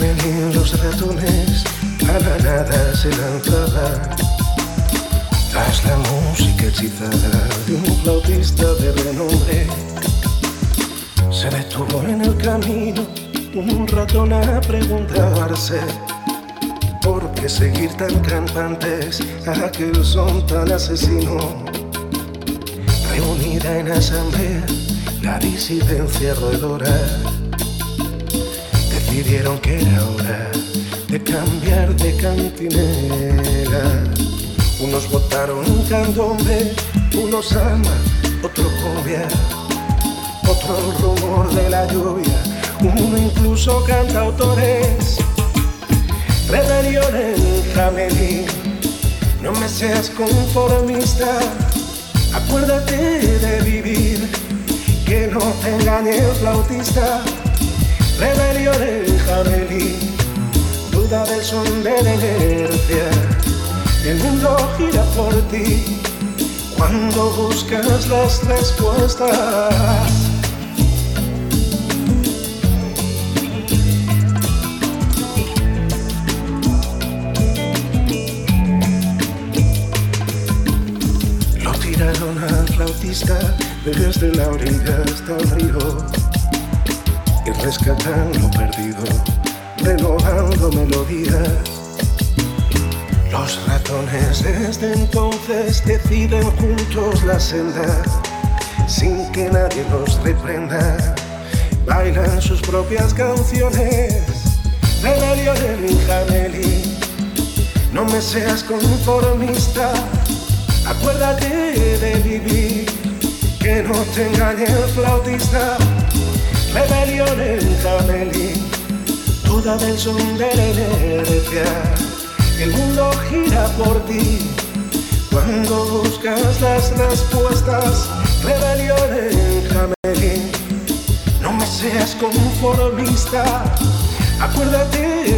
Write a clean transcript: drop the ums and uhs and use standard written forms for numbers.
Jamelín, los ratones a la nada se lanzaban tras la música hechizada de un flautista de renombre. Se detuvo en el camino un ratón a preguntarse por qué seguir tan campantes a aquel son tan asesino. Reunida en asamblea la disidencia roedora, decidieron que era hora de cambiar de cantinela. Unos votaron candombe, unos samba, otro cumbia, otro el rumor de la lluvia, uno incluso cantautores. Rebelión en Jamelín, no me seas conformista, acuérdate de vivir, que no te engañe el flautista. Rebelión en Jamelín, duda del son de la inercia, el mundo gira por ti cuando buscas las respuestas. Lo tiraron al flautista desde la orilla hasta el río y rescatan lo perdido, renovando melodías. Los ratones desde entonces deciden juntos la senda, sin que nadie los reprenda, bailan sus propias canciones. Rebelión en Jamelín, no me seas conformista, acuérdate de vivir, que no te engañe el flautista. Rebelión en Jamelín, duda del son de la inercia, el mundo gira por ti cuando buscas las respuestas. Rebelión en Jamelín, no me seas conformista, acuérdate